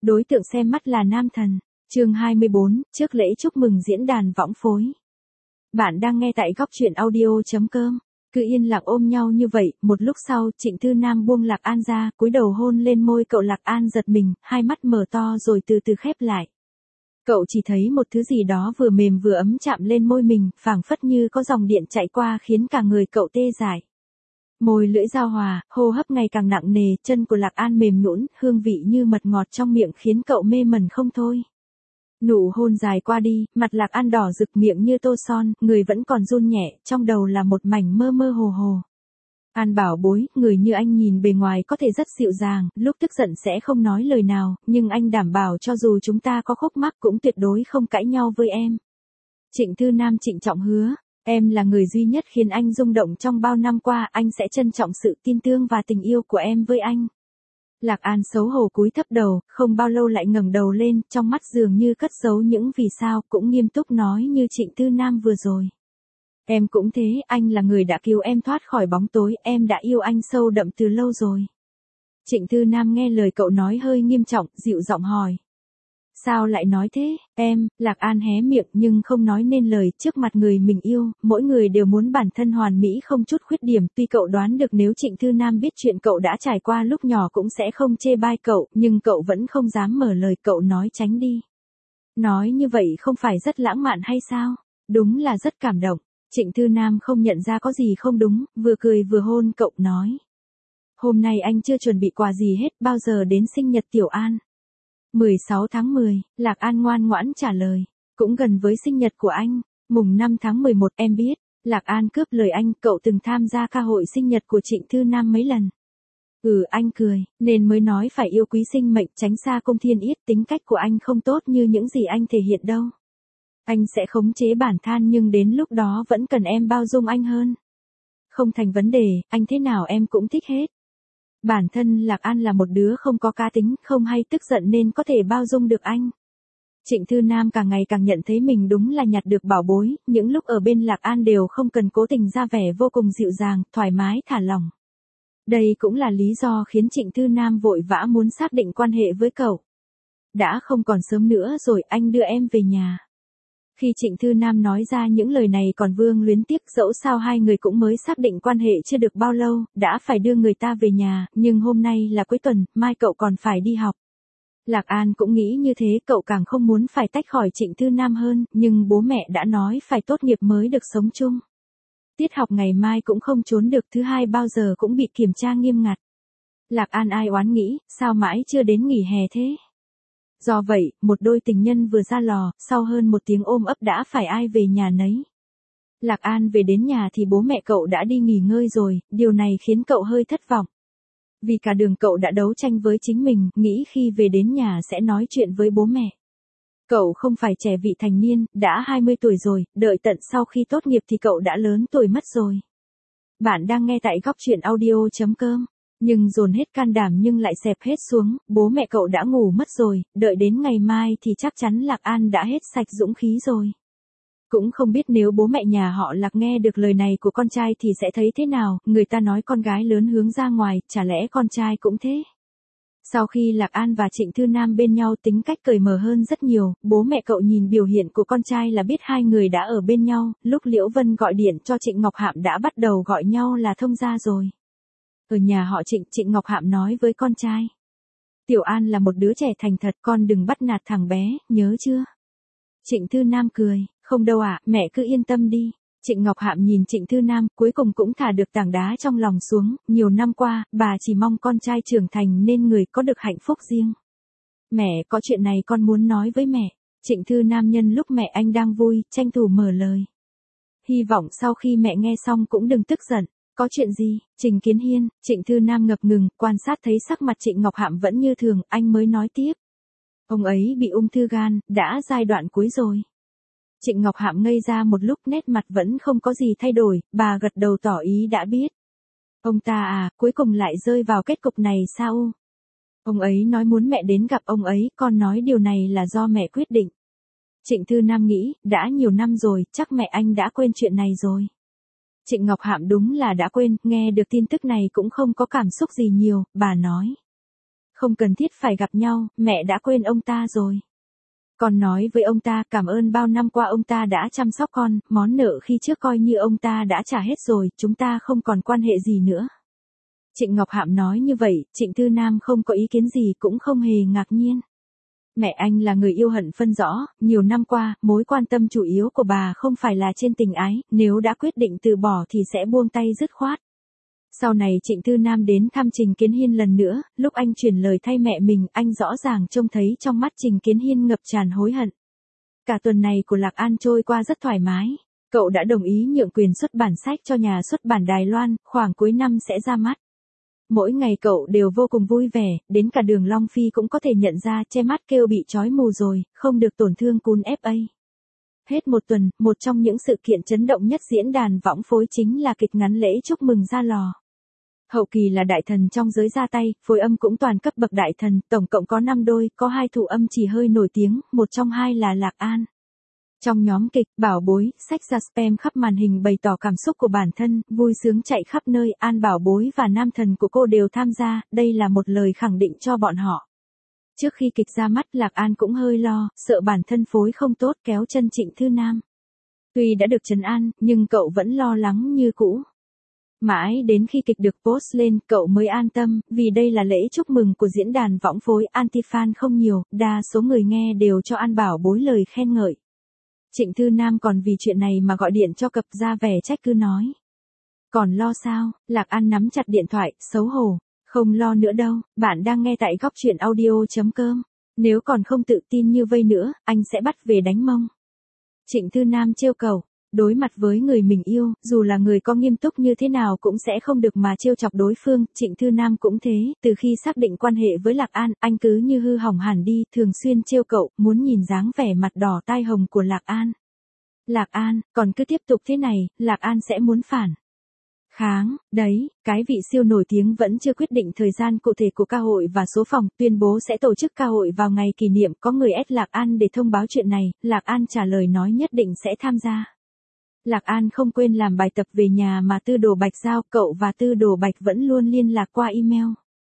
Đối tượng xem mắt là nam thần. Chương 24, trước lễ chúc mừng diễn đàn võng phối. Bạn đang nghe tại góc truyện audio.com. Cứ yên lặng ôm nhau như vậy, một lúc sau, Trịnh Thư Nam buông Lạc An ra, cúi đầu hôn lên môi cậu. Lạc An giật mình, hai mắt mở to rồi từ từ khép lại. Cậu chỉ thấy một thứ gì đó vừa mềm vừa ấm chạm lên môi mình, phảng phất như có dòng điện chạy qua khiến cả người cậu tê dại. Môi lưỡi giao hòa, hô hấp ngày càng nặng nề, chân của Lạc An mềm nhũn, hương vị như mật ngọt trong miệng khiến cậu mê mẩn không thôi. Nụ hôn dài qua đi, mặt Lạc An đỏ rực, miệng như tô son, người vẫn còn run nhẹ, trong đầu là một mảnh mơ mơ hồ hồ. An bảo bối, người như anh nhìn bề ngoài có thể rất dịu dàng, lúc tức giận sẽ không nói lời nào, nhưng anh đảm bảo cho dù chúng ta có khúc mắc cũng tuyệt đối không cãi nhau với em. Trịnh Thư Nam trịnh trọng hứa, em là người duy nhất khiến anh rung động trong bao năm qua, anh sẽ trân trọng sự tin tưởng và tình yêu của em với anh. Lạc An xấu hổ cúi thấp đầu, không bao lâu lại ngẩng đầu lên, trong mắt dường như cất giấu những vì sao, cũng nghiêm túc nói như Trịnh Thư Nam vừa rồi. Em cũng thế, anh là người đã cứu em thoát khỏi bóng tối, em đã yêu anh sâu đậm từ lâu rồi. Trịnh Thư Nam nghe lời cậu nói hơi nghiêm trọng, dịu giọng hỏi. Sao lại nói thế, em? Lạc An hé miệng nhưng không nói nên lời, trước mặt người mình yêu, mỗi người đều muốn bản thân hoàn mỹ không chút khuyết điểm, tuy cậu đoán được nếu Trịnh Thư Nam biết chuyện cậu đã trải qua lúc nhỏ cũng sẽ không chê bai cậu, nhưng cậu vẫn không dám mở lời, cậu nói tránh đi. Nói như vậy không phải rất lãng mạn hay sao? Đúng là rất cảm động. Trịnh Thư Nam không nhận ra có gì không đúng, vừa cười vừa hôn cậu, nói. Hôm nay anh chưa chuẩn bị quà gì hết, bao giờ đến sinh nhật Tiểu An? 16 tháng 10, Lạc An ngoan ngoãn trả lời. Cũng gần với sinh nhật của anh, mùng 5 tháng 11 em biết. Lạc An cướp lời anh, cậu từng tham gia ca hội sinh nhật của Trịnh Thư Nam mấy lần. Anh cười, nên mới nói phải yêu quý sinh mệnh, tránh xa cung thiên yết, tính cách của anh không tốt như những gì anh thể hiện đâu. Anh sẽ khống chế bản thân nhưng đến lúc đó vẫn cần em bao dung anh hơn. Không thành vấn đề, anh thế nào em cũng thích hết. Bản thân Lạc An là một đứa không có cá tính, không hay tức giận nên có thể bao dung được anh. Trịnh Thư Nam càng ngày càng nhận thấy mình đúng là nhặt được bảo bối, những lúc ở bên Lạc An đều không cần cố tình ra vẻ, vô cùng dịu dàng, thoải mái thả lỏng. Đây cũng là lý do khiến Trịnh Thư Nam vội vã muốn xác định quan hệ với cậu. Đã không còn sớm nữa rồi, anh đưa em về nhà. Khi Trịnh Thư Nam nói ra những lời này còn vương luyến tiếc, dẫu sao hai người cũng mới xác định quan hệ chưa được bao lâu, đã phải đưa người ta về nhà, nhưng hôm nay là cuối tuần, mai cậu còn phải đi học. Lạc An cũng nghĩ như thế, cậu càng không muốn phải tách khỏi Trịnh Thư Nam hơn, nhưng bố mẹ đã nói phải tốt nghiệp mới được sống chung. Tiết học ngày mai cũng không trốn được, thứ hai bao giờ cũng bị kiểm tra nghiêm ngặt. Lạc An ai oán nghĩ, sao mãi chưa đến nghỉ hè thế? Do vậy, một đôi tình nhân vừa ra lò, sau hơn một tiếng ôm ấp đã phải ai về nhà nấy. Lạc An về đến nhà thì bố mẹ cậu đã đi nghỉ ngơi rồi, điều này khiến cậu hơi thất vọng. Vì cả đường cậu đã đấu tranh với chính mình, nghĩ khi về đến nhà sẽ nói chuyện với bố mẹ. Cậu không phải trẻ vị thành niên, đã 20 tuổi rồi, đợi tận sau khi tốt nghiệp thì cậu đã lớn tuổi mất rồi. Bạn đang nghe tại góc truyện audio.com. Nhưng dồn hết can đảm nhưng lại xẹp hết xuống, bố mẹ cậu đã ngủ mất rồi, đợi đến ngày mai thì chắc chắn Lạc An đã hết sạch dũng khí rồi. Cũng không biết nếu bố mẹ nhà họ Lạc nghe được lời này của con trai thì sẽ thấy thế nào, người ta nói con gái lớn hướng ra ngoài, chả lẽ con trai cũng thế. Sau khi Lạc An và Trịnh Thư Nam bên nhau tính cách cởi mở hơn rất nhiều, bố mẹ cậu nhìn biểu hiện của con trai là biết hai người đã ở bên nhau, lúc Liễu Vân gọi điện cho Trịnh Ngọc Hạm đã bắt đầu gọi nhau là thông gia rồi. Ở nhà họ Trịnh, Trịnh Ngọc Hạm nói với con trai. Tiểu An là một đứa trẻ thành thật, con đừng bắt nạt thằng bé, nhớ chưa? Trịnh Thư Nam cười, không đâu ạ, mẹ cứ yên tâm đi. Trịnh Ngọc Hạm nhìn Trịnh Thư Nam, cuối cùng cũng thả được tảng đá trong lòng xuống, nhiều năm qua, bà chỉ mong con trai trưởng thành nên người có được hạnh phúc riêng. Mẹ, có chuyện này con muốn nói với mẹ. Trịnh Thư Nam nhân lúc mẹ anh đang vui, tranh thủ mở lời. Hy vọng sau khi mẹ nghe xong cũng đừng tức giận. Có chuyện gì? Trình Kiến Hiên, Trịnh Thư Nam ngập ngừng, quan sát thấy sắc mặt Trịnh Ngọc Hạm vẫn như thường, anh mới nói tiếp. Ông ấy bị ung thư gan, đã giai đoạn cuối rồi. Trịnh Ngọc Hạm ngây ra một lúc, nét mặt vẫn không có gì thay đổi, bà gật đầu tỏ ý đã biết. Ông ta à, cuối cùng lại rơi vào kết cục này sao? Ông ấy nói muốn mẹ đến gặp ông ấy, con nói điều này là do mẹ quyết định. Trịnh Thư Nam nghĩ, đã nhiều năm rồi, chắc mẹ anh đã quên chuyện này rồi. Trịnh Ngọc Hạm đúng là đã quên, nghe được tin tức này cũng không có cảm xúc gì nhiều, bà nói. Không cần thiết phải gặp nhau, mẹ đã quên ông ta rồi. Con nói với ông ta cảm ơn bao năm qua ông ta đã chăm sóc con, món nợ khi trước coi như ông ta đã trả hết rồi, chúng ta không còn quan hệ gì nữa. Trịnh Ngọc Hạm nói như vậy, Trịnh Thư Nam không có ý kiến gì cũng không hề ngạc nhiên. Mẹ anh là người yêu hận phân rõ, nhiều năm qua, mối quan tâm chủ yếu của bà không phải là trên tình ái, nếu đã quyết định từ bỏ thì sẽ buông tay dứt khoát. Sau này Trịnh Thư Nam đến thăm Trình Kiến Hiên lần nữa, lúc anh truyền lời thay mẹ mình, anh rõ ràng trông thấy trong mắt Trình Kiến Hiên ngập tràn hối hận. Cả tuần này của Lạc An trôi qua rất thoải mái. Cậu đã đồng ý nhượng quyền xuất bản sách cho nhà xuất bản Đài Loan, khoảng cuối năm sẽ ra mắt. Mỗi ngày cậu đều vô cùng vui vẻ, đến cả Đường Long Phi cũng có thể nhận ra che mắt kêu bị trói mù rồi, không được tổn thương cún FA. Hết một tuần, một trong những sự kiện chấn động nhất diễn đàn võng phối chính là kịch ngắn lễ chúc mừng ra lò. Hậu kỳ là đại thần trong giới ra tay, phối âm cũng toàn cấp bậc đại thần, tổng cộng có 5 đôi, có 2 thủ âm chỉ hơi nổi tiếng, một trong hai là Lạc An. Trong nhóm kịch, Bảo Bối, sách ra spam khắp màn hình bày tỏ cảm xúc của bản thân, vui sướng chạy khắp nơi, An Bảo Bối và nam thần của cô đều tham gia, đây là một lời khẳng định cho bọn họ. Trước khi kịch ra mắt, Lạc An cũng hơi lo, sợ bản thân phối không tốt kéo chân Trịnh Thư Nam. Tuy đã được trấn an, nhưng cậu vẫn lo lắng như cũ. Mãi đến khi kịch được post lên, cậu mới an tâm, vì đây là lễ chúc mừng của diễn đàn võng phối, anti-fan không nhiều, đa số người nghe đều cho An Bảo Bối lời khen ngợi. Trịnh Thư Nam còn vì chuyện này mà gọi điện cho cặp ra vẻ trách cứ nói. Còn lo sao? Lạc An nắm chặt điện thoại, xấu hổ. Không lo nữa đâu, bạn đang nghe tại góc truyện audio.com. Nếu còn không tự tin như vây nữa, anh sẽ bắt về đánh mông. Trịnh Thư Nam trêu cẩu. Đối mặt với người mình yêu, dù là người có nghiêm túc như thế nào cũng sẽ không được mà trêu chọc đối phương, Trịnh Thư Nam cũng thế, từ khi xác định quan hệ với Lạc An, anh cứ như hư hỏng hẳn đi, thường xuyên trêu cậu, muốn nhìn dáng vẻ mặt đỏ tai hồng của Lạc An. Lạc An, còn cứ tiếp tục thế này, Lạc An sẽ muốn phản kháng, đấy, cái vị siêu nổi tiếng vẫn chưa quyết định thời gian cụ thể của ca hội và số phòng, tuyên bố sẽ tổ chức ca hội vào ngày kỷ niệm, có người ép Lạc An để thông báo chuyện này, Lạc An trả lời nói nhất định sẽ tham gia. Lạc An không quên làm bài tập về nhà mà Tư Đồ Bạch giao, cậu và Tư Đồ Bạch vẫn luôn liên lạc qua email.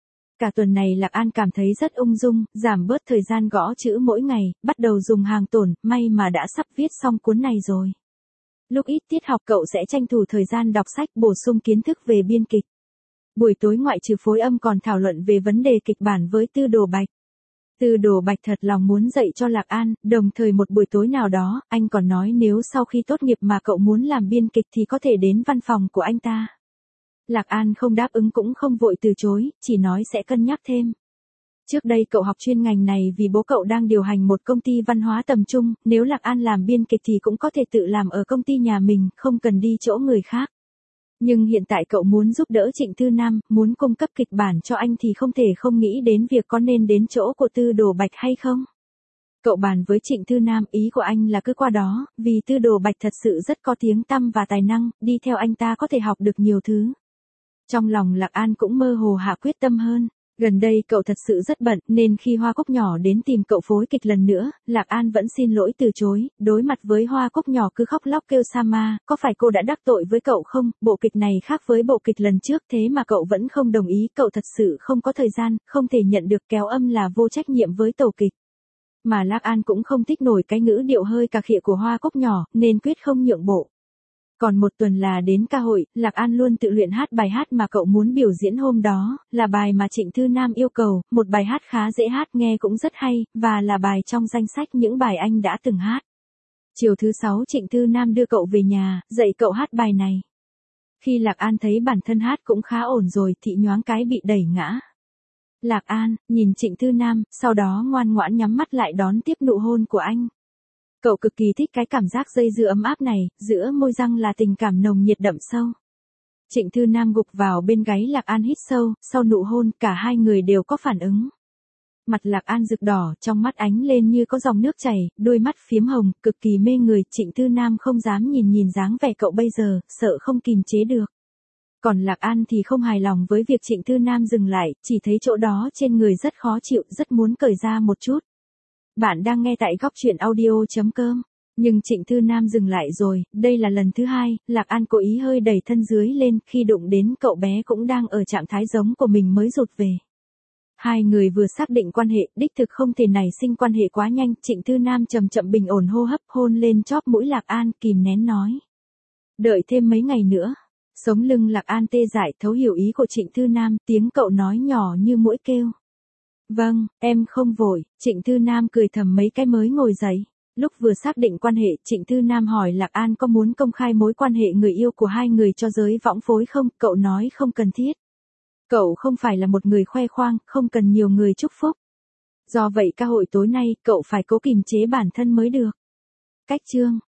Cả tuần này Lạc An cảm thấy rất ung dung, giảm bớt thời gian gõ chữ mỗi ngày, bắt đầu dùng hàng tồn, may mà đã sắp viết xong cuốn này rồi. Lúc ít tiết học cậu sẽ tranh thủ thời gian đọc sách bổ sung kiến thức về biên kịch. Buổi tối ngoại trừ phối âm còn thảo luận về vấn đề kịch bản với Tư Đồ Bạch. Tư Đồ Bạch thật lòng muốn dạy cho Lạc An, đồng thời một buổi tối nào đó, anh còn nói nếu sau khi tốt nghiệp mà cậu muốn làm biên kịch thì có thể đến văn phòng của anh ta. Lạc An không đáp ứng cũng không vội từ chối, chỉ nói sẽ cân nhắc thêm. Trước đây cậu học chuyên ngành này vì bố cậu đang điều hành một công ty văn hóa tầm trung, nếu Lạc An làm biên kịch thì cũng có thể tự làm ở công ty nhà mình, không cần đi chỗ người khác. Nhưng hiện tại cậu muốn giúp đỡ Trịnh Thư Nam, muốn cung cấp kịch bản cho anh thì không thể không nghĩ đến việc có nên đến chỗ của Tư Đồ Bạch hay không. Cậu bàn với Trịnh Thư Nam, ý của anh là cứ qua đó, vì Tư Đồ Bạch thật sự rất có tiếng tăm và tài năng, đi theo anh ta có thể học được nhiều thứ. Trong lòng Lạc An cũng mơ hồ hạ quyết tâm hơn. Gần đây cậu thật sự rất bận, nên khi Hoa Cúc Nhỏ đến tìm cậu phối kịch lần nữa, Lạc An vẫn xin lỗi từ chối, đối mặt với Hoa Cúc Nhỏ cứ khóc lóc kêu Sama, có phải cô đã đắc tội với cậu không, bộ kịch này khác với bộ kịch lần trước thế mà cậu vẫn không đồng ý, cậu thật sự không có thời gian, không thể nhận được, kéo âm là vô trách nhiệm với tổ kịch. Mà Lạc An cũng không thích nổi cái ngữ điệu hơi cà khịa của Hoa Cúc Nhỏ, nên quyết không nhượng bộ. Còn một tuần là đến ca hội, Lạc An luôn tự luyện hát bài hát mà cậu muốn biểu diễn hôm đó, là bài mà Trịnh Thư Nam yêu cầu, một bài hát khá dễ hát nghe cũng rất hay, và là bài trong danh sách những bài anh đã từng hát. Chiều thứ 6 Trịnh Thư Nam đưa cậu về nhà, dạy cậu hát bài này. Khi Lạc An thấy bản thân hát cũng khá ổn rồi thì nhoáng cái bị đẩy ngã. Lạc An, nhìn Trịnh Thư Nam, sau đó ngoan ngoãn nhắm mắt lại đón tiếp nụ hôn của anh. Cậu cực kỳ thích cái cảm giác dây dưa ấm áp này, giữa môi răng là tình cảm nồng nhiệt đậm sâu. Trịnh Thư Nam gục vào bên gáy Lạc An hít sâu, sau nụ hôn cả hai người đều có phản ứng. Mặt Lạc An rực đỏ, trong mắt ánh lên như có dòng nước chảy, đôi mắt phiếm hồng, cực kỳ mê người. Trịnh Thư Nam không dám nhìn dáng vẻ cậu bây giờ, sợ không kìm chế được. Còn Lạc An thì không hài lòng với việc Trịnh Thư Nam dừng lại, chỉ thấy chỗ đó trên người rất khó chịu, rất muốn cởi ra một chút. Bạn đang nghe tại góc truyện audio.com. Nhưng Trịnh Thư Nam dừng lại rồi, đây là lần thứ hai, Lạc An cố ý hơi đẩy thân dưới lên, khi đụng đến cậu bé cũng đang ở trạng thái giống của mình mới rụt về. Hai người vừa xác định quan hệ, đích thực không thể nảy sinh quan hệ quá nhanh, Trịnh Thư Nam chậm chậm bình ổn hô hấp, hôn lên chóp mũi Lạc An, kìm nén nói. Đợi thêm mấy ngày nữa. Sống lưng Lạc An tê dại, thấu hiểu ý của Trịnh Thư Nam, tiếng cậu nói nhỏ như mũi kêu. Vâng, em không vội, Trịnh Thư Nam cười thầm mấy cái mới ngồi dậy. Lúc vừa xác định quan hệ, Trịnh Thư Nam hỏi Lạc An có muốn công khai mối quan hệ người yêu của hai người cho giới võng phối không, cậu nói không cần thiết. Cậu không phải là một người khoe khoang, không cần nhiều người chúc phúc. Do vậy ca hội tối nay, cậu phải cố kiềm chế bản thân mới được. Cách chương